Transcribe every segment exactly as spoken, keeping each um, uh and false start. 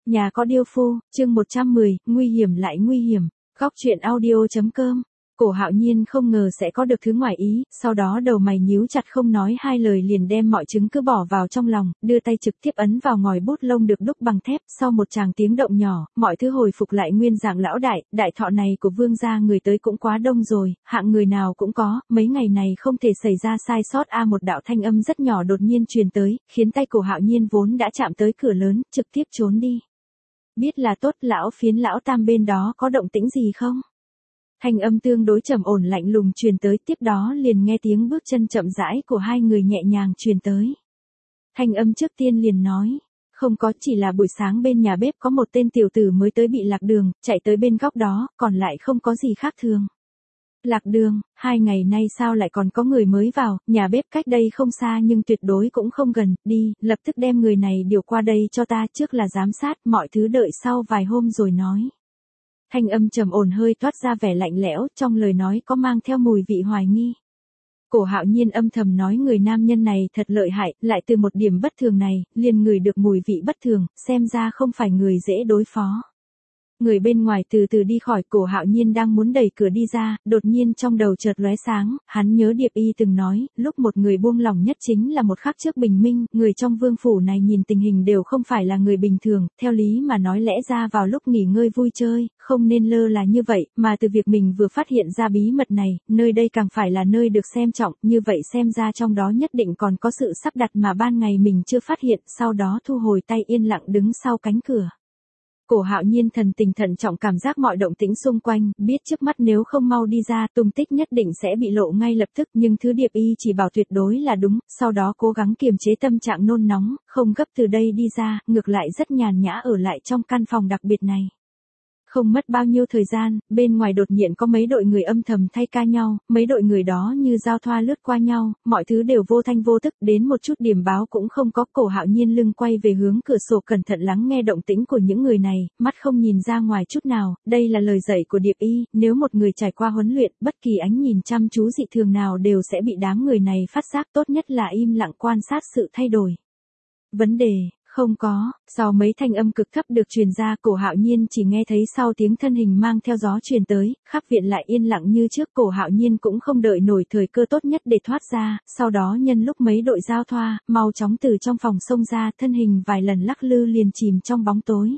Nhà có điêu phu, chương một trăm mười, nguy hiểm lại nguy hiểm. Góc truyện audio.com. Cổ Hạo Nhiên không ngờ sẽ có được thứ ngoài ý, sau đó đầu mày nhíu chặt không nói hai lời liền đem mọi chứng cứ bỏ vào trong lòng, đưa tay trực tiếp ấn vào ngòi bút lông được đúc bằng thép, sau một tràng tiếng động nhỏ, mọi thứ hồi phục lại nguyên dạng lão đại, đại thọ này của vương gia người tới cũng quá đông rồi, hạng người nào cũng có, mấy ngày này không thể xảy ra sai sót a một đạo thanh âm rất nhỏ đột nhiên truyền tới, khiến tay Cổ Hạo Nhiên vốn đã chạm tới cửa lớn, trực tiếp trốn đi. Biết là tốt, lão Phiến lão Tam bên đó có động tĩnh gì không? Thanh âm tương đối trầm ổn lạnh lùng truyền tới, tiếp đó liền nghe tiếng bước chân chậm rãi của hai người nhẹ nhàng truyền tới. Thanh âm trước tiên liền nói, không có, chỉ là buổi sáng bên nhà bếp có một tên tiểu tử mới tới bị lạc đường, chạy tới bên góc đó, còn lại không có gì khác thường. Lạc đường, hai ngày nay sao lại còn có người mới vào, nhà bếp cách đây không xa nhưng tuyệt đối cũng không gần, đi, lập tức đem người này điều qua đây cho ta, trước là giám sát, mọi thứ đợi sau vài hôm rồi nói. Thanh âm trầm ổn hơi toát ra vẻ lạnh lẽo, trong lời nói có mang theo mùi vị hoài nghi. Cổ Hạo Nhiên âm thầm nói người nam nhân này thật lợi hại, lại từ một điểm bất thường này, liền ngửi được mùi vị bất thường, xem ra không phải người dễ đối phó. Người bên ngoài từ từ đi khỏi, Cổ Hạo Nhiên đang muốn đẩy cửa đi ra, đột nhiên trong đầu chợt lóe sáng, hắn nhớ Điệp Y từng nói, lúc một người buông lỏng nhất chính là một khắc trước bình minh, người trong vương phủ này nhìn tình hình đều không phải là người bình thường, theo lý mà nói lẽ ra vào lúc nghỉ ngơi vui chơi, không nên lơ là như vậy, mà từ việc mình vừa phát hiện ra bí mật này, nơi đây càng phải là nơi được xem trọng, như vậy xem ra trong đó nhất định còn có sự sắp đặt mà ban ngày mình chưa phát hiện, sau đó thu hồi tay yên lặng đứng sau cánh cửa. Cổ Hạo Nhiên thần tình thận trọng cảm giác mọi động tĩnh xung quanh, biết trước mắt nếu không mau đi ra, tung tích nhất định sẽ bị lộ ngay lập tức, nhưng thứ Điệp Y chỉ bảo tuyệt đối là đúng, sau đó cố gắng kiềm chế tâm trạng nôn nóng, không gấp từ đây đi ra, ngược lại rất nhàn nhã ở lại trong căn phòng đặc biệt này. Không mất bao nhiêu thời gian, bên ngoài đột nhiên có mấy đội người âm thầm thay ca nhau, mấy đội người đó như giao thoa lướt qua nhau, mọi thứ đều vô thanh vô tức, đến một chút điểm báo cũng không có. Cổ Hạo Nhiên lưng quay về hướng cửa sổ cẩn thận lắng nghe động tĩnh của những người này, mắt không nhìn ra ngoài chút nào, đây là lời dạy của Điệp Y, nếu một người trải qua huấn luyện, bất kỳ ánh nhìn chăm chú dị thường nào đều sẽ bị đám người này phát giác, tốt nhất là im lặng quan sát sự thay đổi. Vấn đề không có, sau mấy thanh âm cực thấp được truyền ra, Cổ Hạo Nhiên chỉ nghe thấy sau tiếng thân hình mang theo gió truyền tới, khắp viện lại yên lặng như trước. Cổ Hạo Nhiên cũng không đợi nổi thời cơ tốt nhất để thoát ra, sau đó nhân lúc mấy đội giao thoa, mau chóng từ trong phòng xông ra, thân hình vài lần lắc lư liền chìm trong bóng tối.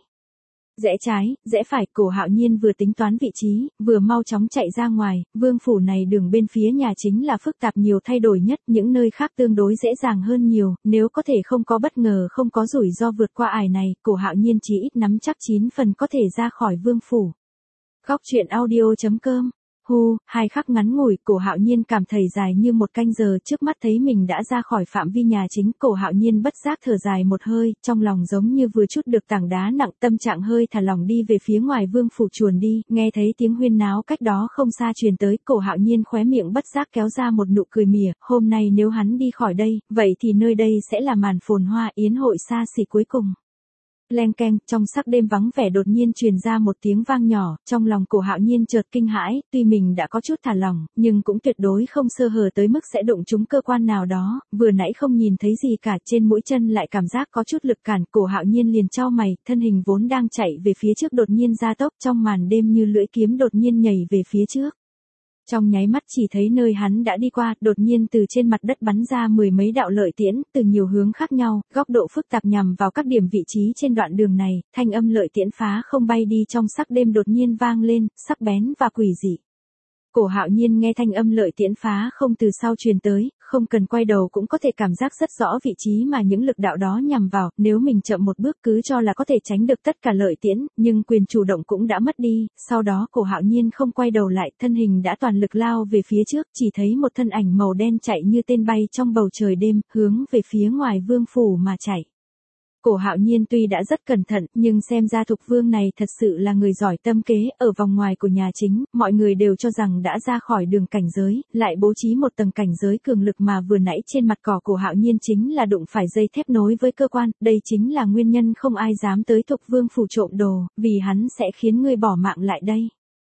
Rẽ trái, rẽ phải, Cổ Hạo Nhiên vừa tính toán vị trí, vừa mau chóng chạy ra ngoài, vương phủ này đường bên phía nhà chính là phức tạp nhiều thay đổi nhất, những nơi khác tương đối dễ dàng hơn nhiều, nếu có thể không có bất ngờ không có rủi ro vượt qua ải này, Cổ Hạo Nhiên chỉ ít nắm chắc chín phần có thể ra khỏi vương phủ. Góc truyện audio.com. Hu, hai khắc ngắn ngủi, Cổ Hạo Nhiên cảm thấy dài như một canh giờ, trước mắt thấy mình đã ra khỏi phạm vi nhà chính, Cổ Hạo Nhiên bất giác thở dài một hơi, trong lòng giống như vừa chút được tảng đá nặng, tâm trạng hơi thả lỏng đi về phía ngoài vương phủ chuồn đi, nghe thấy tiếng huyên náo cách đó không xa truyền tới, Cổ Hạo Nhiên khóe miệng bất giác kéo ra một nụ cười mỉa, hôm nay nếu hắn đi khỏi đây, vậy thì nơi đây sẽ là màn phồn hoa yến hội xa xỉ cuối cùng. Leng keng, trong sắc đêm vắng vẻ đột nhiên truyền ra một tiếng vang nhỏ, trong lòng Cổ Hạo Nhiên chợt kinh hãi, tuy mình đã có chút thả lỏng, nhưng cũng tuyệt đối không sơ hở tới mức sẽ đụng trúng cơ quan nào đó, vừa nãy không nhìn thấy gì cả, trên mũi chân lại cảm giác có chút lực cản, Cổ Hạo Nhiên liền chau mày, thân hình vốn đang chạy về phía trước đột nhiên gia tốc, trong màn đêm như lưỡi kiếm đột nhiên nhảy về phía trước. Trong nháy mắt chỉ thấy nơi hắn đã đi qua, đột nhiên từ trên mặt đất bắn ra mười mấy đạo lợi tiễn, từ nhiều hướng khác nhau, góc độ phức tạp nhằm vào các điểm vị trí trên đoạn đường này, thanh âm lợi tiễn phá không bay đi trong sắc đêm đột nhiên vang lên, sắc bén và quỷ dị. Cổ Hạo Nhiên nghe thanh âm lợi tiễn phá không từ sau truyền tới, không cần quay đầu cũng có thể cảm giác rất rõ vị trí mà những lực đạo đó nhằm vào, nếu mình chậm một bước cứ cho là có thể tránh được tất cả lợi tiễn, nhưng quyền chủ động cũng đã mất đi, sau đó Cổ Hạo Nhiên không quay đầu lại, thân hình đã toàn lực lao về phía trước, chỉ thấy một thân ảnh màu đen chạy như tên bay trong bầu trời đêm, hướng về phía ngoài vương phủ mà chạy. Cổ Hạo Nhiên tuy đã rất cẩn thận, nhưng xem ra Thục Vương này thật sự là người giỏi tâm kế, ở vòng ngoài của nhà chính, mọi người đều cho rằng đã ra khỏi đường cảnh giới, lại bố trí một tầng cảnh giới cường lực mà vừa nãy trên mặt cỏ Cổ Hạo Nhiên chính là đụng phải dây thép nối với cơ quan, đây chính là nguyên nhân không ai dám tới Thục Vương phủ trộm đồ, vì hắn sẽ khiến người bỏ mạng lại đây.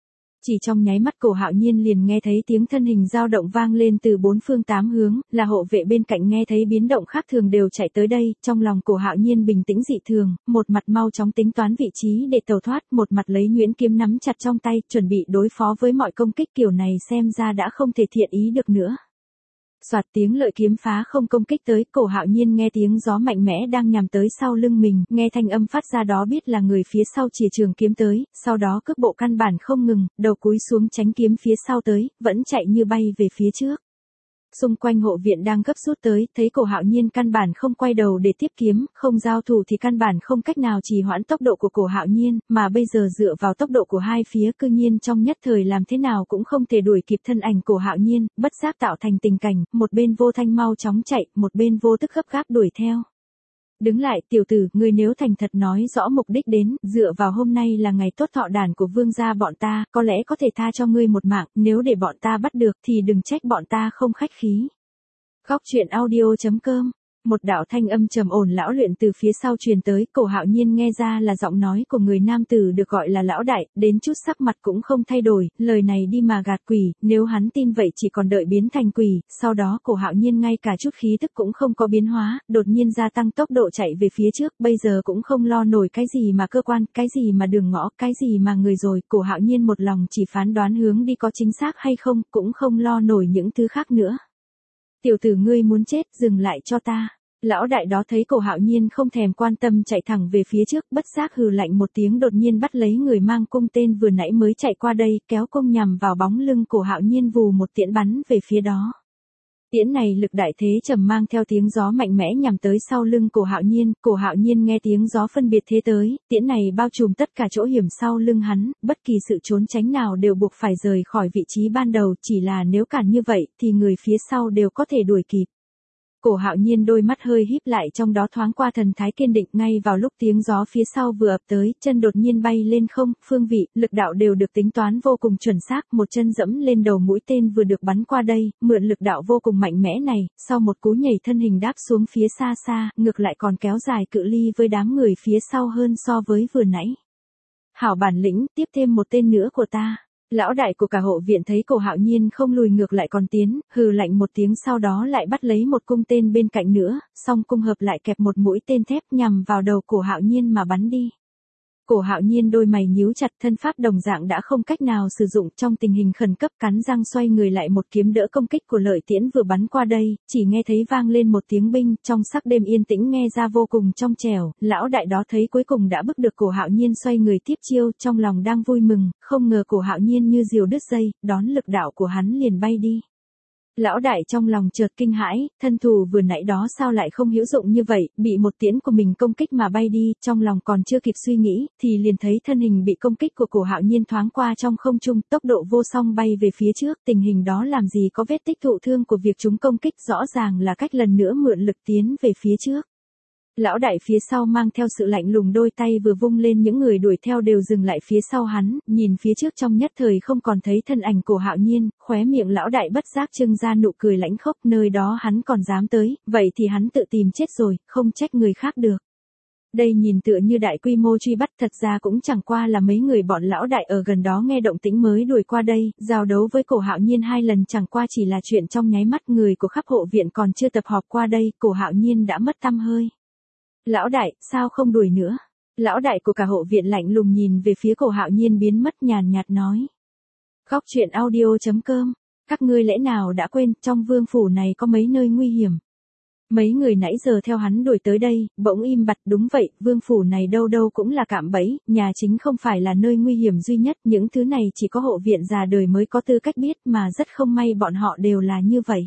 Chỉ trong nháy mắt Cổ Hạo Nhiên liền nghe thấy tiếng thân hình dao động vang lên từ bốn phương tám hướng, là hộ vệ bên cạnh nghe thấy biến động khác thường đều chạy tới đây, trong lòng Cổ Hạo Nhiên bình tĩnh dị thường, một mặt mau chóng tính toán vị trí để tẩu thoát, một mặt lấy nhuyễn kiếm nắm chặt trong tay, chuẩn bị đối phó với mọi công kích kiểu này xem ra đã không thể thiện ý được nữa. Soạt tiếng lợi kiếm phá không công kích tới, Cổ Hạo Nhiên nghe tiếng gió mạnh mẽ đang nhằm tới sau lưng mình, nghe thanh âm phát ra đó biết là người phía sau chìa trường kiếm tới, sau đó cước bộ căn bản không ngừng, đầu cúi xuống tránh kiếm phía sau tới, vẫn chạy như bay về phía trước. Xung quanh hộ viện đang gấp rút tới, thấy Cổ Hạo Nhiên căn bản không quay đầu để tiếp kiếm, không giao thủ thì căn bản không cách nào trì hoãn tốc độ của Cổ Hạo Nhiên, mà bây giờ dựa vào tốc độ của hai phía cư nhiên trong nhất thời làm thế nào cũng không thể đuổi kịp thân ảnh Cổ Hạo Nhiên, bất giác tạo thành tình cảnh, một bên vô thanh mau chóng chạy, một bên vô tức gấp gáp đuổi theo. Đứng lại tiểu tử, ngươi nếu thành thật nói rõ mục đích đến, dựa vào hôm nay là ngày tốt thọ đản của vương gia bọn ta, có lẽ có thể tha cho ngươi một mạng, nếu để bọn ta bắt được thì đừng trách bọn ta không khách khí. Góc truyện audio chấm com. Một đạo thanh âm trầm ổn lão luyện từ phía sau truyền tới, Cổ Hạo Nhiên nghe ra là giọng nói của người nam tử được gọi là lão đại, đến chút sắc mặt cũng không thay đổi, lời này đi mà gạt quỷ, nếu hắn tin vậy chỉ còn đợi biến thành quỷ, sau đó Cổ Hạo Nhiên ngay cả chút khí tức cũng không có biến hóa, đột nhiên gia tăng tốc độ chạy về phía trước, bây giờ cũng không lo nổi cái gì mà cơ quan, cái gì mà đường ngõ, cái gì mà người rồi, Cổ Hạo Nhiên một lòng chỉ phán đoán hướng đi có chính xác hay không, cũng không lo nổi những thứ khác nữa. Tiểu tử ngươi muốn chết, dừng lại cho ta. Lão đại đó thấy Cổ Hạo Nhiên không thèm quan tâm chạy thẳng về phía trước, bất giác hừ lạnh một tiếng đột nhiên bắt lấy người mang cung tên vừa nãy mới chạy qua đây, kéo cung nhằm vào bóng lưng Cổ Hạo Nhiên vù một tiễn bắn về phía đó. Tiễn này lực đại thế trầm mang theo tiếng gió mạnh mẽ nhằm tới sau lưng Cổ Hạo Nhiên, Cổ Hạo Nhiên nghe tiếng gió phân biệt thế tới, tiễn này bao trùm tất cả chỗ hiểm sau lưng hắn, bất kỳ sự trốn tránh nào đều buộc phải rời khỏi vị trí ban đầu, chỉ là nếu cản như vậy thì người phía sau đều có thể đuổi kịp. Cổ Hạo Nhiên đôi mắt hơi híp lại trong đó thoáng qua thần thái kiên định, ngay vào lúc tiếng gió phía sau vừa ập tới, chân đột nhiên bay lên không, phương vị, lực đạo đều được tính toán vô cùng chuẩn xác, một chân dẫm lên đầu mũi tên vừa được bắn qua đây, mượn lực đạo vô cùng mạnh mẽ này, sau một cú nhảy thân hình đáp xuống phía xa xa, ngược lại còn kéo dài cự ly với đám người phía sau hơn so với vừa nãy. Hảo bản lĩnh, tiếp thêm một tên nữa của ta. Lão đại của cả hộ viện thấy Cổ Hạo Nhiên không lùi ngược lại còn tiến, hừ lạnh một tiếng sau đó lại bắt lấy một cung tên bên cạnh nữa, song cung hợp lại kẹp một mũi tên thép nhằm vào đầu Cổ Hạo Nhiên mà bắn đi. Cổ Hạo Nhiên đôi mày nhíu chặt, thân pháp đồng dạng đã không cách nào sử dụng, trong tình hình khẩn cấp cắn răng xoay người lại một kiếm đỡ công kích của lợi tiễn vừa bắn qua đây, chỉ nghe thấy vang lên một tiếng binh, trong sắc đêm yên tĩnh nghe ra vô cùng trong trẻo, lão đại đó thấy cuối cùng đã bức được Cổ Hạo Nhiên xoay người tiếp chiêu, trong lòng đang vui mừng, không ngờ Cổ Hạo Nhiên như diều đứt dây, đón lực đạo của hắn liền bay đi. Lão đại trong lòng chợt kinh hãi, thân thủ vừa nãy đó sao lại không hữu dụng như vậy, bị một tiễn của mình công kích mà bay đi, trong lòng còn chưa kịp suy nghĩ, thì liền thấy thân hình bị công kích của Cổ Hạo Nhiên thoáng qua trong không trung, tốc độ vô song bay về phía trước, tình hình đó làm gì có vết tích thụ thương của việc chúng công kích, rõ ràng là cách lần nữa mượn lực tiến về phía trước. Lão đại phía sau mang theo sự lạnh lùng, đôi tay vừa vung lên, những người đuổi theo đều dừng lại phía sau hắn, nhìn phía trước trong nhất thời không còn thấy thân ảnh Cổ Hạo Nhiên, khóe miệng lão đại bất giác trưng ra nụ cười lãnh khốc, nơi đó hắn còn dám tới, vậy thì hắn tự tìm chết rồi, không trách người khác được. Đây nhìn tựa như đại quy mô truy bắt, thật ra cũng chẳng qua là mấy người bọn lão đại ở gần đó nghe động tĩnh mới đuổi qua đây, giao đấu với Cổ Hạo Nhiên hai lần chẳng qua chỉ là chuyện trong nháy mắt, người của khắp hộ viện còn chưa tập họp qua đây, Cổ Hạo Nhiên đã mất tăm hơi. Lão đại, sao không đuổi nữa? Lão đại của cả hộ viện lạnh lùng nhìn về phía Cổ Hạo Nhiên biến mất, nhàn nhạt nói. Góc truyện audio chấm com. Các ngươi lẽ nào đã quên, trong vương phủ này có mấy nơi nguy hiểm. Mấy người nãy giờ theo hắn đuổi tới đây, bỗng im bặt, đúng vậy, vương phủ này đâu đâu cũng là cạm bẫy, nhà chính không phải là nơi nguy hiểm duy nhất, những thứ này chỉ có hộ viện già đời mới có tư cách biết, mà rất không may bọn họ đều là như vậy.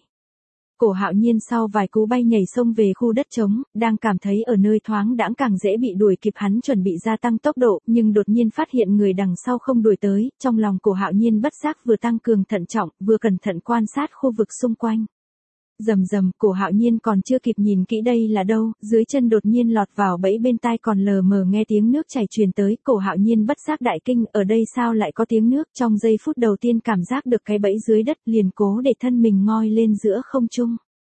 Cổ Hạo Nhiên sau vài cú bay nhảy xông về khu đất trống, đang cảm thấy ở nơi thoáng đãng càng dễ bị đuổi kịp, hắn chuẩn bị gia tăng tốc độ, nhưng đột nhiên phát hiện người đằng sau không đuổi tới, trong lòng Cổ Hạo Nhiên bất giác vừa tăng cường thận trọng, vừa cẩn thận quan sát khu vực xung quanh. Rầm rầm, Cổ Hạo Nhiên còn chưa kịp nhìn kỹ đây là đâu, dưới chân đột nhiên lọt vào bẫy, bên tai còn lờ mờ nghe tiếng nước chảy truyền tới, Cổ Hạo Nhiên bất giác đại kinh, ở đây sao lại có tiếng nước, trong giây phút đầu tiên cảm giác được cái bẫy dưới đất, liền cố để thân mình ngoi lên giữa không trung.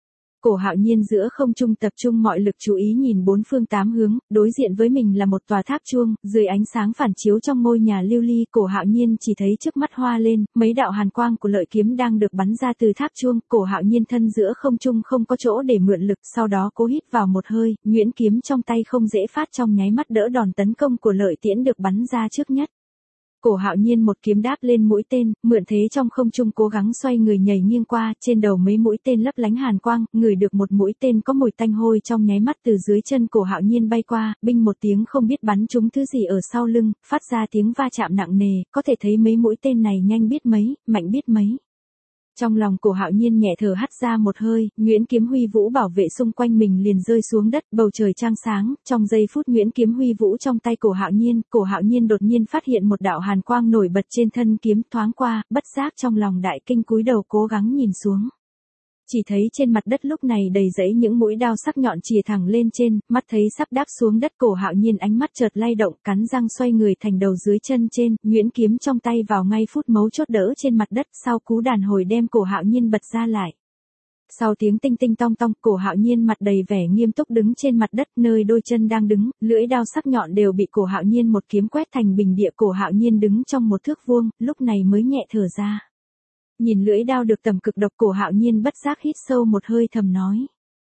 Cổ Hạo Nhiên giữa không trung tập trung mọi lực chú ý nhìn bốn phương tám hướng, đối diện với mình là một tòa tháp chuông, dưới ánh sáng phản chiếu trong ngôi nhà lưu ly, Cổ Hạo Nhiên chỉ thấy trước mắt hoa lên, mấy đạo hàn quang của lợi kiếm đang được bắn ra từ tháp chuông, Cổ Hạo Nhiên thân giữa không trung không có chỗ để mượn lực, sau đó cố hít vào một hơi, nhuyễn kiếm trong tay không dễ phát trong nháy mắt đỡ đòn tấn công của lợi tiễn được bắn ra trước nhất. Cổ Hạo Nhiên một kiếm đáp lên mũi tên, mượn thế trong không trung cố gắng xoay người nhảy nghiêng qua, trên đầu mấy mũi tên lấp lánh hàn quang, ngửi được một mũi tên có mùi tanh hôi trong nháy mắt từ dưới chân Cổ Hạo Nhiên bay qua, binh một tiếng không biết bắn trúng thứ gì ở sau lưng, phát ra tiếng va chạm nặng nề, có thể thấy mấy mũi tên này nhanh biết mấy, mạnh biết mấy. Trong lòng Cổ Hạo Nhiên nhẹ thở hắt ra một hơi, nhuyễn kiếm huy vũ bảo vệ xung quanh mình liền rơi xuống đất, bầu trời trăng sáng, trong giây phút nhuyễn kiếm huy vũ trong tay Cổ Hạo Nhiên, Cổ Hạo Nhiên đột nhiên phát hiện một đạo hàn quang nổi bật trên thân kiếm, thoáng qua, bất giác trong lòng đại kinh cúi đầu cố gắng nhìn xuống. Chỉ thấy trên mặt đất lúc này đầy rẫy những mũi đao sắc nhọn chìa thẳng lên trên, mắt thấy sắp đáp xuống đất, Cổ Hạo Nhiên ánh mắt chợt lay động, cắn răng xoay người thành đầu dưới chân trên, nhuyễn kiếm trong tay vào ngay phút mấu chốt đỡ trên mặt đất, sau cú đàn hồi đem Cổ Hạo Nhiên bật ra lại. Sau tiếng tinh tinh tong tong, Cổ Hạo Nhiên mặt đầy vẻ nghiêm túc đứng trên mặt đất, nơi đôi chân đang đứng, lưỡi đao sắc nhọn đều bị Cổ Hạo Nhiên một kiếm quét thành bình địa. Cổ Hạo Nhiên đứng trong một thước vuông, lúc này mới nhẹ thở ra. Nhìn lưỡi đao được tầm cực độc, Cổ Hạo Nhiên bất giác hít sâu một hơi thầm nói.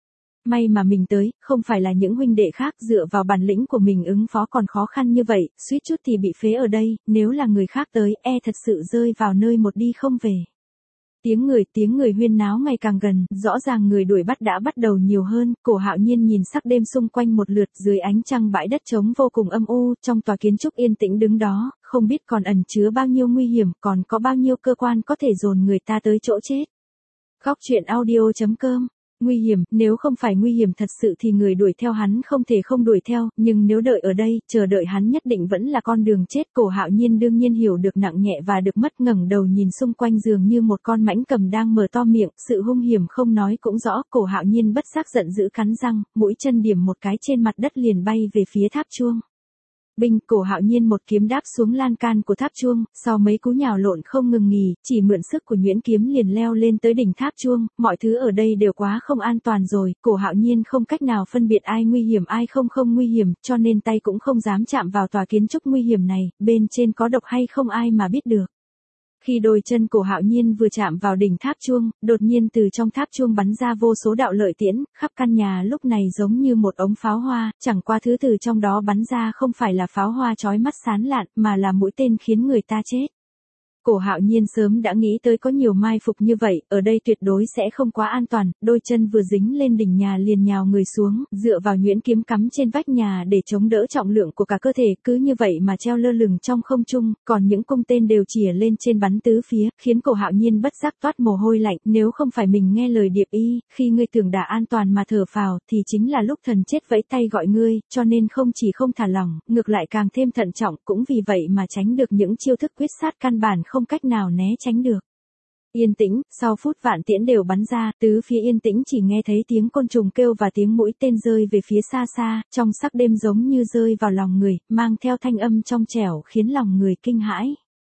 May mà mình tới, không phải là những huynh đệ khác, dựa vào bản lĩnh của mình ứng phó còn khó khăn như vậy, suýt chút thì bị phế ở đây, nếu là người khác tới, e thật sự rơi vào nơi một đi không về. Tiếng người, tiếng người huyên náo ngày càng gần, rõ ràng người đuổi bắt đã bắt đầu nhiều hơn, Cổ Hạo Nhiên nhìn sắc đêm xung quanh một lượt, dưới ánh trăng bãi đất trống vô cùng âm u, trong tòa kiến trúc yên tĩnh đứng đó, không biết còn ẩn chứa bao nhiêu nguy hiểm, còn có bao nhiêu cơ quan có thể dồn người ta tới chỗ chết. Góc truyện audio chấm com. Nguy hiểm, nếu không phải nguy hiểm thật sự thì người đuổi theo hắn không thể không đuổi theo, nhưng nếu đợi ở đây, chờ đợi hắn nhất định vẫn là con đường chết. Cổ Hạo Nhiên đương nhiên hiểu được nặng nhẹ và được mất, ngẩng đầu nhìn xung quanh dường như một con mãnh cầm đang mở to miệng, sự hung hiểm không nói cũng rõ. Cổ Hạo Nhiên bất giác giận dữ cắn răng, mũi chân điểm một cái trên mặt đất liền bay về phía tháp chuông. Binh, Cổ Hạo Nhiên một kiếm đáp xuống lan can của tháp chuông, sau mấy cú nhào lộn không ngừng nghỉ, chỉ mượn sức của nhuyễn kiếm liền leo lên tới đỉnh tháp chuông, mọi thứ ở đây đều quá không an toàn rồi, Cổ Hạo Nhiên không cách nào phân biệt ai nguy hiểm ai không không nguy hiểm, cho nên tay cũng không dám chạm vào tòa kiến trúc nguy hiểm này, bên trên có độc hay không ai mà biết được. Khi đôi chân Cổ Hạo Nhiên vừa chạm vào đỉnh tháp chuông, đột nhiên từ trong tháp chuông bắn ra vô số đạo lợi tiễn, khắp căn nhà lúc này giống như một ống pháo hoa, chẳng qua thứ từ trong đó bắn ra không phải là pháo hoa chói mắt sáng lạn, mà là mũi tên khiến người ta chết. Cổ Hạo Nhiên sớm đã nghĩ tới có nhiều mai phục như vậy, ở đây tuyệt đối sẽ không quá an toàn, đôi chân vừa dính lên đỉnh nhà liền nhào người xuống, dựa vào nhuyễn kiếm cắm trên vách nhà để chống đỡ trọng lượng của cả cơ thể, cứ như vậy mà treo lơ lửng trong không trung, còn những cung tên đều chìa lên trên bắn tứ phía, khiến Cổ Hạo Nhiên bất giác toát mồ hôi lạnh, nếu không phải mình nghe lời Điệp Y, khi ngươi tưởng đã an toàn mà thở phào, thì chính là lúc thần chết vẫy tay gọi ngươi, cho nên không chỉ không thả lỏng, ngược lại càng thêm thận trọng, cũng vì vậy mà tránh được những chiêu thức quyết sát căn bản không cách nào né tránh được. Yên tĩnh, sau phút vạn tiễn đều bắn ra, tứ phía yên tĩnh chỉ nghe thấy tiếng côn trùng kêu và tiếng mũi tên rơi về phía xa xa, trong sắc đêm giống như rơi vào lòng người, mang theo thanh âm trong trẻo khiến lòng người kinh hãi.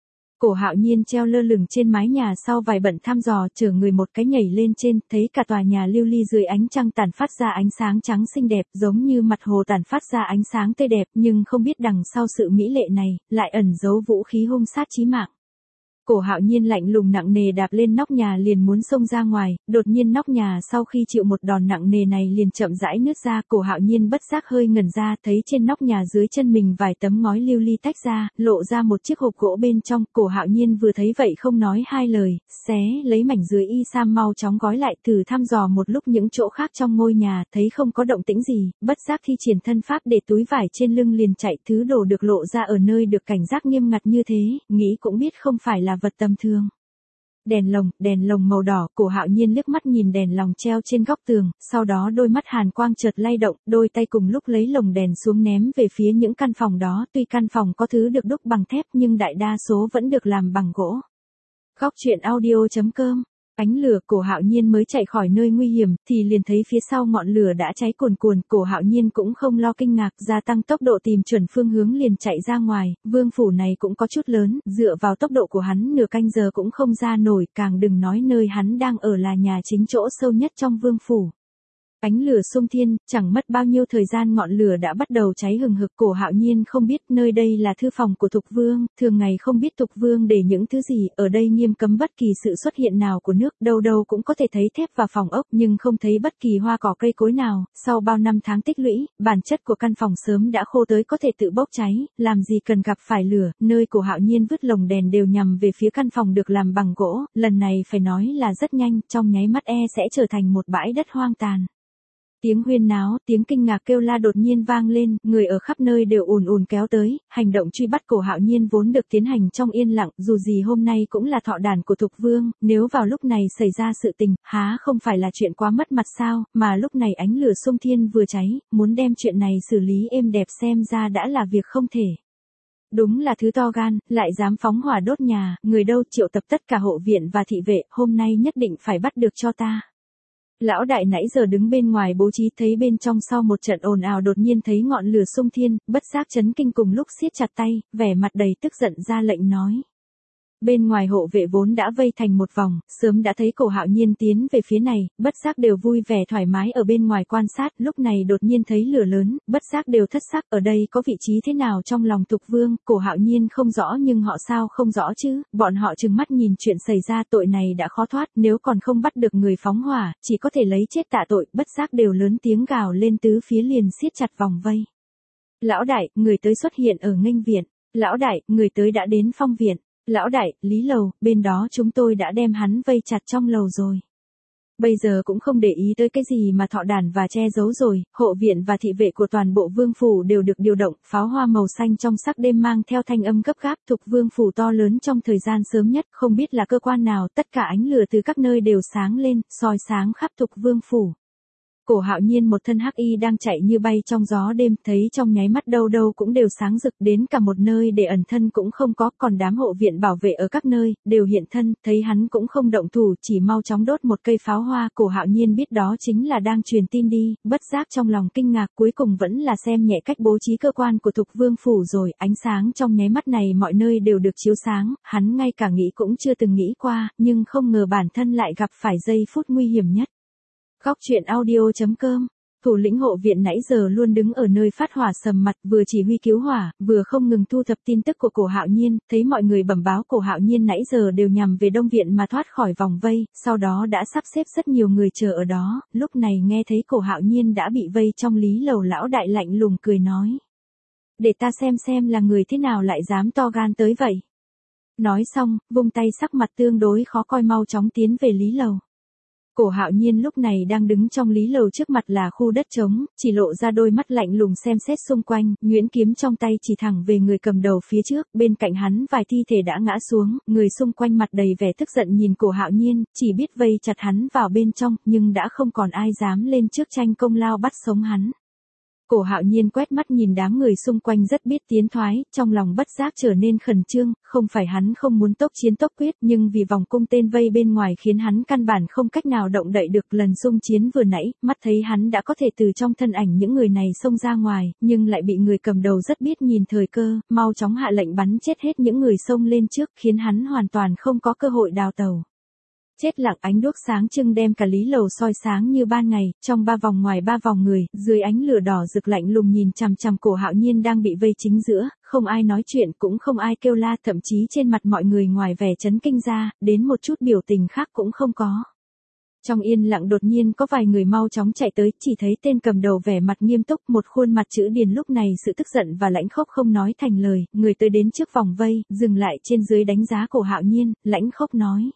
Cổ Hạo Nhiên treo lơ lửng trên mái nhà sau vài bận thăm dò, chở người một cái nhảy lên trên, thấy cả tòa nhà lưu ly dưới ánh trăng tản phát ra ánh sáng trắng xinh đẹp, giống như mặt hồ tản phát ra ánh sáng tươi đẹp, nhưng không biết đằng sau sự mỹ lệ này, lại ẩn giấu vũ khí hung sát chí mạng. Cổ Hạo Nhiên lạnh lùng nặng nề đạp lên nóc nhà liền muốn xông ra ngoài, đột nhiên nóc nhà sau khi chịu một đòn nặng nề này liền chậm rãi nứt ra, Cổ Hạo Nhiên bất giác hơi ngẩn ra, thấy trên nóc nhà dưới chân mình vài tấm ngói lưu ly tách ra, lộ ra một chiếc hộp gỗ bên trong, Cổ Hạo Nhiên vừa thấy vậy không nói hai lời, xé lấy mảnh dưới y sam mau chóng gói lại, thử thăm dò một lúc những chỗ khác trong ngôi nhà, thấy không có động tĩnh gì, bất giác thi triển thân pháp để túi vải trên lưng liền chạy, thứ đồ được lộ ra ở nơi được cảnh giác nghiêm ngặt như thế, nghĩ cũng biết không phải là vật tầm thường. Đèn lồng, đèn lồng màu đỏ, Cổ Hạo Nhiên liếc mắt nhìn đèn lồng treo trên góc tường, sau đó đôi mắt hàn quang chợt lay động, đôi tay cùng lúc lấy lồng đèn xuống ném về phía những căn phòng đó, tuy căn phòng có thứ được đúc bằng thép nhưng đại đa số vẫn được làm bằng gỗ. Góc truyện audio chấm com. Ánh lửa, Cổ Hạo Nhiên mới chạy khỏi nơi nguy hiểm, thì liền thấy phía sau ngọn lửa đã cháy cuồn cuồn, Cổ Hạo Nhiên cũng không lo kinh ngạc, gia tăng tốc độ tìm chuẩn phương hướng liền chạy ra ngoài, vương phủ này cũng có chút lớn, dựa vào tốc độ của hắn nửa canh giờ cũng không ra nổi, càng đừng nói nơi hắn đang ở là nhà chính chỗ sâu nhất trong vương phủ. Ánh lửa xung thiên, chẳng mất bao nhiêu thời gian ngọn lửa đã bắt đầu cháy hừng hực. Cổ Hạo Nhiên không biết nơi đây là thư phòng của Thục Vương, thường ngày không biết Thục Vương để những thứ gì, ở đây nghiêm cấm bất kỳ sự xuất hiện nào của nước, đâu đâu cũng có thể thấy thép và phòng ốc nhưng không thấy bất kỳ hoa cỏ cây cối nào. Sau bao năm tháng tích lũy, bản chất của căn phòng sớm đã khô tới có thể tự bốc cháy, làm gì cần gặp phải lửa. Nơi Cổ Hạo Nhiên vứt lồng đèn đều nhằm về phía căn phòng được làm bằng gỗ, lần này phải nói là rất nhanh, trong nháy mắt e sẽ trở thành một bãi đất hoang tàn. Tiếng huyên náo, tiếng kinh ngạc kêu la đột nhiên vang lên, người ở khắp nơi đều ùn ùn kéo tới, hành động truy bắt Cổ Hạo Nhiên vốn được tiến hành trong yên lặng, dù gì hôm nay cũng là thọ đản của Thục Vương, nếu vào lúc này xảy ra sự tình, há không phải là chuyện quá mất mặt sao, mà lúc này ánh lửa xung thiên vừa cháy, muốn đem chuyện này xử lý êm đẹp xem ra đã là việc không thể. Đúng là thứ to gan, lại dám phóng hỏa đốt nhà, người đâu, triệu tập tất cả hộ viện và thị vệ, hôm nay nhất định phải bắt được cho ta. Lão đại nãy giờ đứng bên ngoài bố trí thấy bên trong sau một trận ồn ào đột nhiên thấy ngọn lửa xung thiên, bất giác chấn kinh cùng lúc siết chặt tay, vẻ mặt đầy tức giận ra lệnh nói. Bên ngoài hộ vệ vốn đã vây thành một vòng, sớm đã thấy Cổ Hạo Nhiên tiến về phía này, bất giác đều vui vẻ thoải mái ở bên ngoài quan sát, lúc này đột nhiên thấy lửa lớn, bất giác đều thất sắc, ở đây có vị trí thế nào trong lòng Thục Vương, Cổ Hạo Nhiên không rõ nhưng họ sao không rõ chứ, bọn họ trừng mắt nhìn chuyện xảy ra, tội này đã khó thoát, nếu còn không bắt được người phóng hỏa, chỉ có thể lấy chết tạ tội, bất giác đều lớn tiếng gào lên tứ phía liền siết chặt vòng vây. Lão đại, người tới xuất hiện ở nghênh viện, lão đại, người tới đã đến phong viện. Lão đại, Lý Lầu, bên đó chúng tôi đã đem hắn vây chặt trong lầu rồi. Bây giờ cũng không để ý tới cái gì mà thọ đản và che giấu rồi, hộ viện và thị vệ của toàn bộ vương phủ đều được điều động, pháo hoa màu xanh trong sắc đêm mang theo thanh âm gấp gáp, Thục Vương phủ to lớn trong thời gian sớm nhất, không biết là cơ quan nào, tất cả ánh lửa từ các nơi đều sáng lên, soi sáng khắp Thục Vương phủ. Cổ Hạo Nhiên một thân hắc y đang chạy như bay trong gió đêm, thấy trong nháy mắt đâu đâu cũng đều sáng rực, đến cả một nơi để ẩn thân cũng không có, còn đám hộ viện bảo vệ ở các nơi đều hiện thân, thấy hắn cũng không động thủ, chỉ mau chóng đốt một cây pháo hoa. Cổ Hạo Nhiên biết đó chính là đang truyền tin đi, bất giác trong lòng kinh ngạc, cuối cùng vẫn là xem nhẹ cách bố trí cơ quan của Thục Vương phủ rồi, ánh sáng trong nháy mắt này mọi nơi đều được chiếu sáng, hắn ngay cả nghĩ cũng chưa từng nghĩ qua, nhưng không ngờ bản thân lại gặp phải giây phút nguy hiểm nhất. Góc truyện audio chấm com. Thủ lĩnh hộ viện nãy giờ luôn đứng ở nơi phát hỏa sầm mặt, vừa chỉ huy cứu hỏa, vừa không ngừng thu thập tin tức của Cổ Hạo Nhiên, thấy mọi người bẩm báo Cổ Hạo Nhiên nãy giờ đều nhằm về đông viện mà thoát khỏi vòng vây, sau đó đã sắp xếp rất nhiều người chờ ở đó, lúc này nghe thấy Cổ Hạo Nhiên đã bị vây trong Lý Lầu, lão đại lạnh lùng cười nói. Để ta xem xem là người thế nào lại dám to gan tới vậy. Nói xong, vung tay sắc mặt tương đối khó coi mau chóng tiến về Lý Lầu. Cổ Hạo Nhiên lúc này đang đứng trong Lý Lầu, trước mặt là khu đất trống, chỉ lộ ra đôi mắt lạnh lùng xem xét xung quanh, nhuyễn kiếm trong tay chỉ thẳng về người cầm đầu phía trước, bên cạnh hắn vài thi thể đã ngã xuống, người xung quanh mặt đầy vẻ tức giận nhìn Cổ Hạo Nhiên, chỉ biết vây chặt hắn vào bên trong, nhưng đã không còn ai dám lên trước tranh công lao bắt sống hắn. Cổ Hạo Nhiên quét mắt nhìn đám người xung quanh rất biết tiến thoái, trong lòng bất giác trở nên khẩn trương, không phải hắn không muốn tốc chiến tốc quyết, nhưng vì vòng cung tên vây bên ngoài khiến hắn căn bản không cách nào động đậy được. Lần xung chiến vừa nãy, mắt thấy hắn đã có thể từ trong thân ảnh những người này xông ra ngoài, nhưng lại bị người cầm đầu rất biết nhìn thời cơ, mau chóng hạ lệnh bắn chết hết những người xông lên trước, khiến hắn hoàn toàn không có cơ hội đào tẩu. Chết lặng, ánh đuốc sáng trưng đem cả Lý Lầu soi sáng như ban ngày, trong ba vòng ngoài ba vòng người, dưới ánh lửa đỏ rực lạnh lùng nhìn chằm chằm Cổ Hạo Nhiên đang bị vây chính giữa, không ai nói chuyện cũng không ai kêu la, thậm chí trên mặt mọi người ngoài vẻ chấn kinh ra, đến một chút biểu tình khác cũng không có. Trong yên lặng đột nhiên có vài người mau chóng chạy tới, chỉ thấy tên cầm đầu vẻ mặt nghiêm túc, một khuôn mặt chữ điền, lúc này sự tức giận và lãnh khốc không nói thành lời, người tới đến trước vòng vây, dừng lại trên dưới đánh giá Cổ Hạo Nhiên, lãnh khốc nói.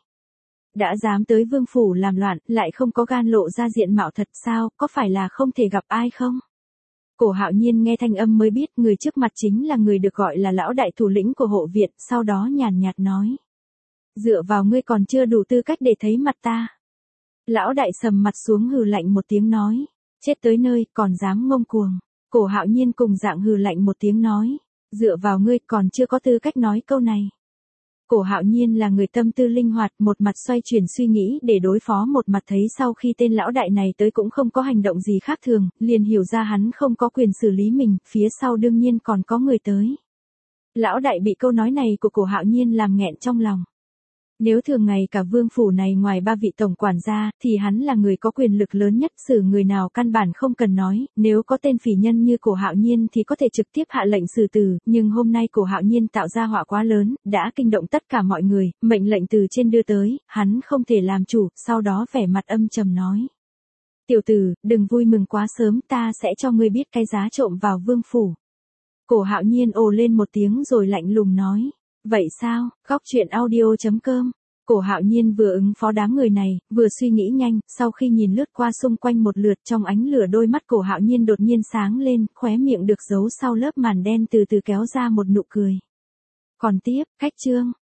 Đã dám tới vương phủ làm loạn, lại không có gan lộ ra diện mạo thật sao, có phải là không thể gặp ai không? Cổ Hạo Nhiên nghe thanh âm mới biết người trước mặt chính là người được gọi là lão đại thủ lĩnh của hộ viện, sau đó nhàn nhạt nói. Dựa vào ngươi còn chưa đủ tư cách để thấy mặt ta. Lão đại sầm mặt xuống hừ lạnh một tiếng nói. Chết tới nơi, còn dám ngông cuồng. Cổ Hạo Nhiên cùng dạng hừ lạnh một tiếng nói. Dựa vào ngươi còn chưa có tư cách nói câu này. Cổ Hạo Nhiên là người tâm tư linh hoạt, một mặt xoay chuyển suy nghĩ để đối phó, một mặt thấy sau khi tên lão đại này tới cũng không có hành động gì khác thường, liền hiểu ra hắn không có quyền xử lý mình, phía sau đương nhiên còn có người tới. Lão đại bị câu nói này của Cổ Hạo Nhiên làm nghẹn trong lòng. Nếu thường ngày cả vương phủ này ngoài ba vị tổng quản gia, thì hắn là người có quyền lực lớn nhất, xử người nào căn bản không cần nói, nếu có tên phỉ nhân như Cổ Hạo Nhiên thì có thể trực tiếp hạ lệnh xử tử, nhưng hôm nay Cổ Hạo Nhiên tạo ra họa quá lớn, đã kinh động tất cả mọi người, mệnh lệnh từ trên đưa tới, hắn không thể làm chủ, sau đó vẻ mặt âm trầm nói. Tiểu tử, đừng vui mừng quá sớm, ta sẽ cho ngươi biết cái giá trộm vào vương phủ. Cổ Hạo Nhiên ồ lên một tiếng rồi lạnh lùng nói. Vậy sao, góc chuyện audio chấm com. Cổ Hạo Nhiên vừa ứng phó đám người này, vừa suy nghĩ nhanh, sau khi nhìn lướt qua xung quanh một lượt trong ánh lửa đôi mắt Cổ Hạo Nhiên đột nhiên sáng lên, khóe miệng được giấu sau lớp màn đen từ từ kéo ra một nụ cười. Còn tiếp, cách chương.